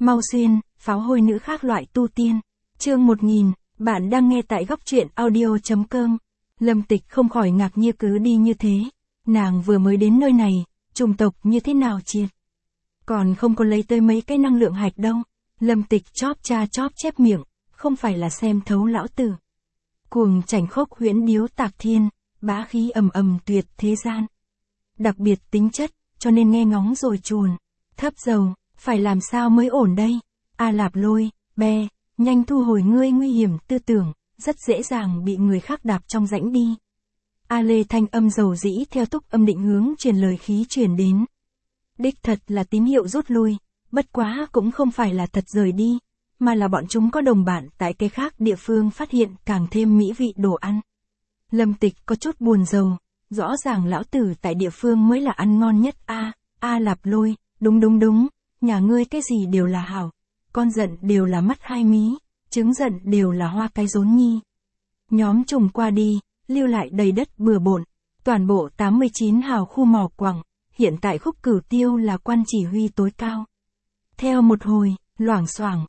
Mau xuyên, pháo hôi nữ khác loại tu tiên. Chương 1000, bạn đang nghe tại góc truyện audio.com. Lâm Tịch không khỏi ngạc nhiên cứ đi như thế. Nàng vừa mới đến nơi này, chủng tộc như thế nào triệt. Còn không có lấy tới mấy cái năng lượng hạch đâu. Lâm Tịch chóp chép miệng, không phải là xem thấu lão tử. Cuồng chảnh khốc huyễn điếu tạc thiên, bá khí ầm tuyệt thế gian. Đặc biệt tính chất, cho nên nghe ngóng rồi chuồn. Thấp dầu, phải làm sao mới ổn đây? A Lạp Lôi, be, nhanh thu hồi ngươi nguy hiểm tư tưởng, rất dễ dàng bị người khác đạp trong rãnh đi. A Lê thanh âm dầu dĩ theo túc âm định hướng truyền lời khí truyền đến. Đích thật là tín hiệu rút lui, bất quá cũng không phải là thật rời đi, mà là bọn chúng có đồng bạn tại cái khác địa phương phát hiện càng thêm mỹ vị đồ ăn. Lâm Tịch có chút buồn rầu, rõ ràng lão tử tại địa phương mới là ăn ngon nhất A Lạp Lôi, đúng, nhà ngươi cái gì đều là hảo, con giận đều là mắt hai mí, trứng giận đều là hoa cái rốn nhi. Nhóm trùng qua đi, lưu lại đầy đất bừa bộn, toàn bộ 89 hào khu mỏ quặng, hiện tại Khúc Cửu Tiêu là quan chỉ huy tối cao. Theo một hồi, loảng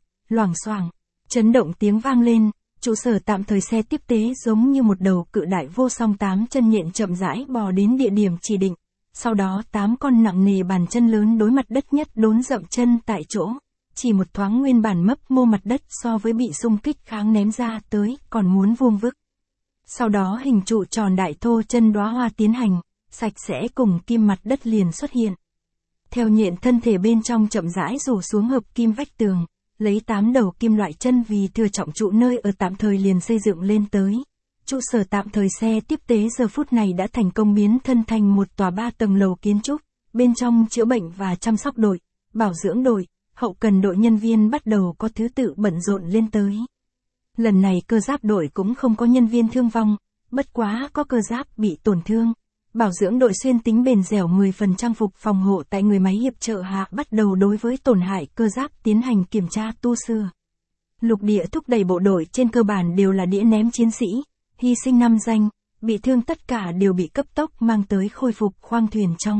xoảng, chấn động tiếng vang lên, trụ sở tạm thời xe tiếp tế giống như một đầu cự đại vô song 8 chân nhện chậm rãi bò đến địa điểm chỉ định. Sau đó 8 con nặng nề bàn chân lớn đối mặt đất nhất đốn dậm chân tại chỗ. Chỉ một thoáng nguyên bản mấp mô mặt đất so với bị xung kích kháng ném ra tới còn muốn vuông vức. Sau đó hình trụ tròn đại thô chân đóa hoa tiến hành, sạch sẽ cùng kim mặt đất liền xuất hiện. Theo nhện thân thể bên trong chậm rãi rủ xuống hợp kim vách tường, lấy 8 đầu kim loại chân vì thừa trọng trụ nơi ở tạm thời liền xây dựng lên tới. Trụ sở tạm thời xe tiếp tế giờ phút này đã thành công biến thân thành một tòa 3 tầng lầu kiến trúc, bên trong chữa bệnh và chăm sóc đội, bảo dưỡng đội, hậu cần đội nhân viên bắt đầu có thứ tự bận rộn lên tới. Lần này cơ giáp đội cũng không có nhân viên thương vong, bất quá có cơ giáp bị tổn thương. Bảo dưỡng đội xuyên tính bền dẻo 10% trang phục phòng hộ tại người máy hiệp trợ hạ bắt đầu đối với tổn hại cơ giáp tiến hành kiểm tra tu sửa. Lục địa thúc đẩy bộ đội trên cơ bản đều là đĩa ném chiến sĩ, hy sinh 5 danh, bị thương tất cả đều bị cấp tốc mang tới khôi phục khoang thuyền trong.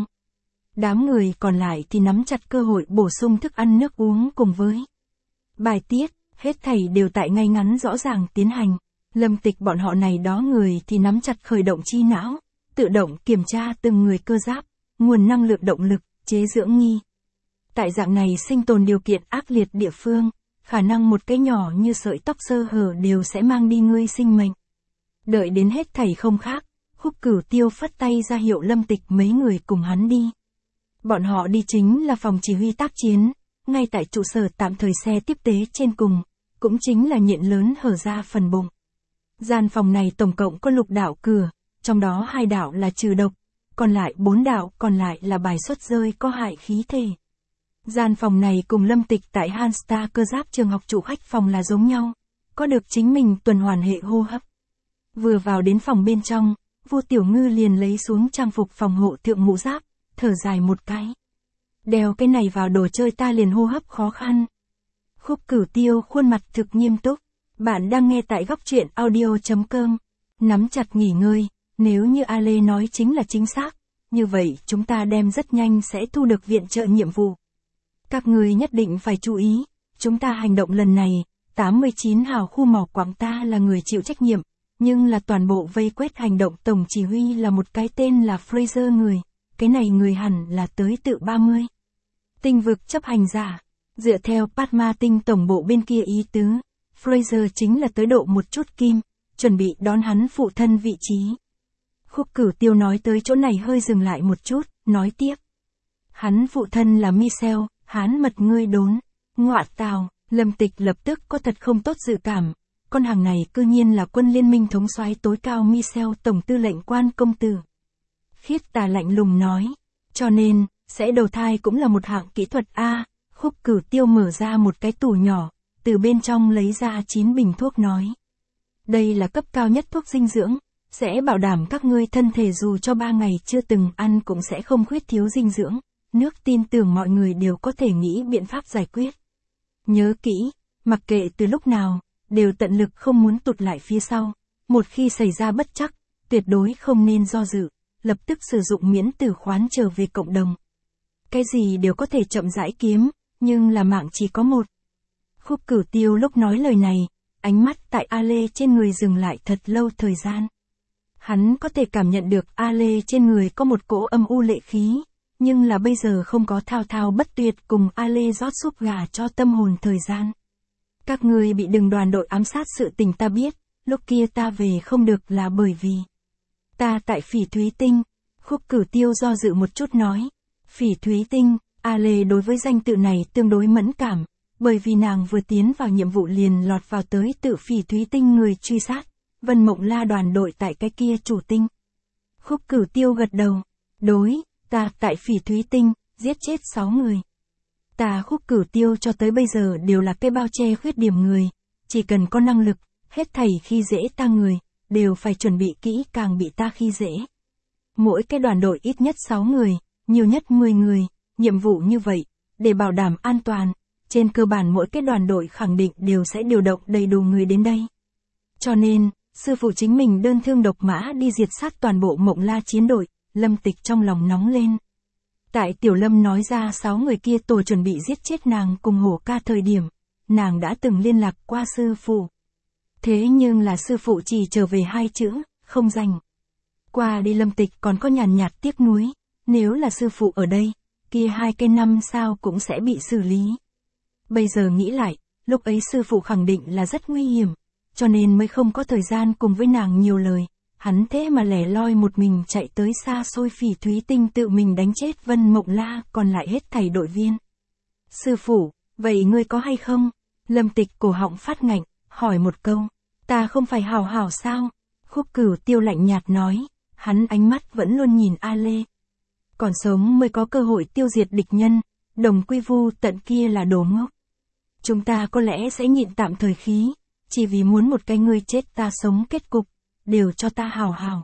Đám người còn lại thì nắm chặt cơ hội bổ sung thức ăn nước uống cùng với bài tiết, hết thảy đều tại ngay ngắn rõ ràng tiến hành. Lâm Tịch bọn họ này đó người thì nắm chặt khởi động chi não, tự động kiểm tra từng người cơ giáp, nguồn năng lượng động lực, chế dưỡng nghi. Tại dạng này sinh tồn điều kiện ác liệt địa phương, khả năng một cái nhỏ như sợi tóc sơ hở đều sẽ mang đi ngươi sinh mệnh. Đợi đến hết thảy không khác, Khúc Cửu Tiêu phất tay ra hiệu Lâm Tịch mấy người cùng hắn đi. Bọn họ đi chính là phòng chỉ huy tác chiến, ngay tại trụ sở tạm thời xe tiếp tế trên cùng, cũng chính là nhện lớn hở ra phần bụng. Gian phòng này tổng cộng có 6 đạo cửa, trong đó 2 đạo là trừ độc, còn lại 4 đạo còn lại là bài xuất rơi có hại khí thể. Gian phòng này cùng Lâm Tịch tại Hanstar cơ giáp trường học chủ khách phòng là giống nhau, có được chính mình tuần hoàn hệ hô hấp. Vừa vào đến phòng bên trong, Vô Tiểu Ngư liền lấy xuống trang phục phòng hộ thượng mũ giáp, thở dài một cái. Đeo cái này vào đồ chơi ta liền hô hấp khó khăn. Khúc Cửu Tiêu khuôn mặt thực nghiêm túc. Bạn đang nghe tại góc truyện audio.com. Nắm chặt nghỉ ngơi, nếu như A Lê nói chính là chính xác, như vậy chúng ta đem rất nhanh sẽ thu được viện trợ nhiệm vụ. Các người nhất định phải chú ý, chúng ta hành động lần này, 89 hào khu mỏ quặng ta là người chịu trách nhiệm, nhưng là toàn bộ vây quét hành động tổng chỉ huy là một cái tên là Fraser người, cái này người hẳn là tới tự 30. Tinh vực chấp hành giả, dựa theo Padma tinh tổng bộ bên kia ý tứ. Fraser chính là tới độ một chút kim, chuẩn bị đón hắn phụ thân vị trí. Khúc Cửu Tiêu nói tới chỗ này hơi dừng lại một chút, nói tiếp. Hắn phụ thân là Michel, hán mật ngươi đốn. Ngọa tào, Lâm Tịch lập tức có thật không tốt dự cảm. Con hàng này cư nhiên là quân liên minh thống soái tối cao Michel tổng tư lệnh quan công tử. Khiết Tà lạnh lùng nói. Cho nên, sẽ đầu thai cũng là một hạng kỹ thuật A. Khúc Cửu Tiêu mở ra một cái tủ nhỏ. Từ bên trong lấy ra 9 bình thuốc nói. Đây là cấp cao nhất thuốc dinh dưỡng, sẽ bảo đảm các ngươi thân thể dù cho 3 ngày chưa từng ăn cũng sẽ không khuyết thiếu dinh dưỡng. Nước tin tưởng mọi người đều có thể nghĩ biện pháp giải quyết. Nhớ kỹ, mặc kệ từ lúc nào, đều tận lực không muốn tụt lại phía sau. Một khi xảy ra bất trắc, tuyệt đối không nên do dự, lập tức sử dụng miễn tử khoán trở về cộng đồng. Cái gì đều có thể chậm rãi kiếm. nhưng là mạng chỉ có một. Khúc Cửu Tiêu lúc nói lời này, ánh mắt tại A Lê trên người dừng lại thật lâu thời gian. Hắn có thể cảm nhận được A Lê trên người có một cỗ âm u lệ khí, nhưng là bây giờ không có thao thao bất tuyệt cùng A Lê rót súp gà cho tâm hồn thời gian. Các ngươi bị Đừng đoàn đội ám sát sự tình ta biết, lúc kia ta về không được là bởi vì ta tại Phỉ Thúy Tinh. Khúc Cửu Tiêu do dự một chút nói. Phỉ Thúy Tinh, A Lê đối với danh tự này tương đối mẫn cảm, bởi vì nàng vừa tiến vào nhiệm vụ liền lọt vào tới tự Phỉ Thúy Tinh người truy sát, Vân Mộng La đoàn đội tại cái kia chủ tinh. Khúc Cửu Tiêu gật đầu. Đối, ta tại Phỉ Thúy Tinh, giết chết 6 người. Ta Khúc Cửu Tiêu cho tới bây giờ đều là cái bao che khuyết điểm người, chỉ cần có năng lực, hết thảy khi dễ ta người, đều phải chuẩn bị kỹ càng bị ta khi dễ. Mỗi cái đoàn đội ít nhất 6 người, nhiều nhất 10 người, nhiệm vụ như vậy, để bảo đảm an toàn, trên cơ bản mỗi cái đoàn đội khẳng định đều sẽ điều động đầy đủ người đến đây. Cho nên, sư phụ chính mình đơn thương độc mã đi diệt sát toàn bộ Mộng La chiến đội, Lâm Tịch trong lòng nóng lên. Tại Tiểu Lâm nói ra 6 người kia tổ chuẩn bị giết chết nàng cùng Hổ Ca thời điểm, nàng đã từng liên lạc qua sư phụ. Thế nhưng là sư phụ chỉ trở về 2 chữ, không rảnh. Qua đi Lâm Tịch còn có nhàn nhạt tiếc nuối, nếu là sư phụ ở đây, kia 2 cái năm sao cũng sẽ bị xử lý. Bây giờ nghĩ lại, lúc ấy sư phụ khẳng định là rất nguy hiểm, cho nên mới không có thời gian cùng với nàng nhiều lời. Hắn thế mà lẻ loi một mình chạy tới xa xôi Phỉ Thúy Tinh tự mình đánh chết Vân Mộng La còn lại hết thảy đội viên. Sư phụ, vậy ngươi có hay không? Lâm Tịch cổ họng phát ngạnh, hỏi một câu. Ta không phải hảo hảo sao? Khúc Cửu Tiêu lạnh nhạt nói, hắn ánh mắt vẫn luôn nhìn A Lê. Còn sống mới có cơ hội tiêu diệt địch nhân, Đồng Quy Vu Tận kia là đồ ngốc. Chúng ta có lẽ sẽ nhịn tạm thời khí, chỉ vì muốn một cái ngươi chết ta sống kết cục, đều cho ta hào hào.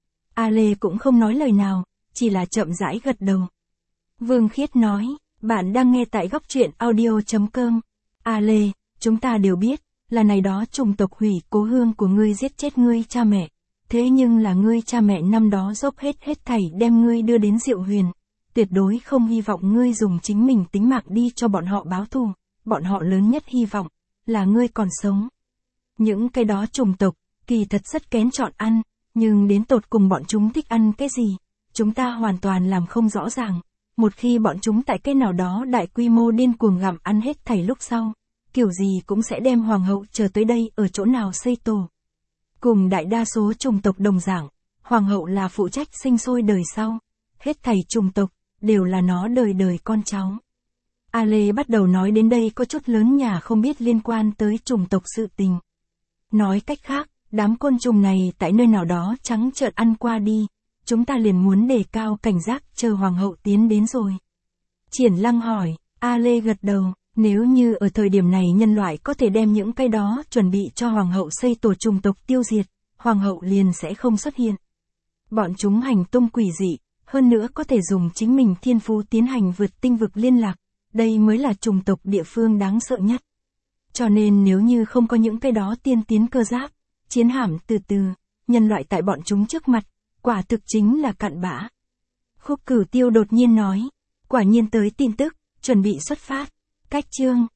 A Lê cũng không nói lời nào, chỉ là chậm rãi gật đầu. Vương Khiết nói, bạn đang nghe tại Góc Truyện Audio.com. A Lê, chúng ta đều biết, là này đó chủng tộc hủy cố hương của ngươi giết chết ngươi cha mẹ. Thế nhưng là ngươi cha mẹ năm đó dốc hết thảy đem ngươi đưa đến Diệu Huyền. Tuyệt đối không hy vọng ngươi dùng chính mình tính mạng đi cho bọn họ báo thù. Bọn họ lớn nhất hy vọng, là ngươi còn sống. Những cái đó chủng tộc, kỳ thật rất kén chọn ăn, nhưng đến tột cùng bọn chúng thích ăn cái gì, chúng ta hoàn toàn làm không rõ ràng. Một khi bọn chúng tại cái nào đó đại quy mô điên cuồng gặm ăn hết thảy lúc sau, kiểu gì cũng sẽ đem hoàng hậu chờ tới đây ở chỗ nào xây tổ. Cùng đại đa số chủng tộc đồng dạng, hoàng hậu là phụ trách sinh sôi đời sau, hết thảy chủng tộc, đều là nó đời đời con cháu. A Lê bắt đầu nói đến đây có chút lớn nhà không biết liên quan tới chủng tộc sự tình. Nói cách khác, đám côn trùng này tại nơi nào đó trắng trợn ăn qua đi, chúng ta liền muốn đề cao cảnh giác chờ hoàng hậu tiến đến rồi. Triển Lăng hỏi, A Lê gật đầu, nếu như ở thời điểm này nhân loại có thể đem những cái đó chuẩn bị cho hoàng hậu xây tổ chủng tộc tiêu diệt, hoàng hậu liền sẽ không xuất hiện. Bọn chúng hành tung quỷ dị, hơn nữa có thể dùng chính mình thiên phú tiến hành vượt tinh vực liên lạc, đây mới là chủng tộc địa phương đáng sợ nhất. Cho nên nếu như không có những cái đó tiên tiến cơ giáp, chiến hạm từ từ, nhân loại tại bọn chúng trước mặt, quả thực chính là cặn bã. Khúc Cửu Tiêu đột nhiên nói, quả nhiên tới tin tức, chuẩn bị xuất phát. Cách chương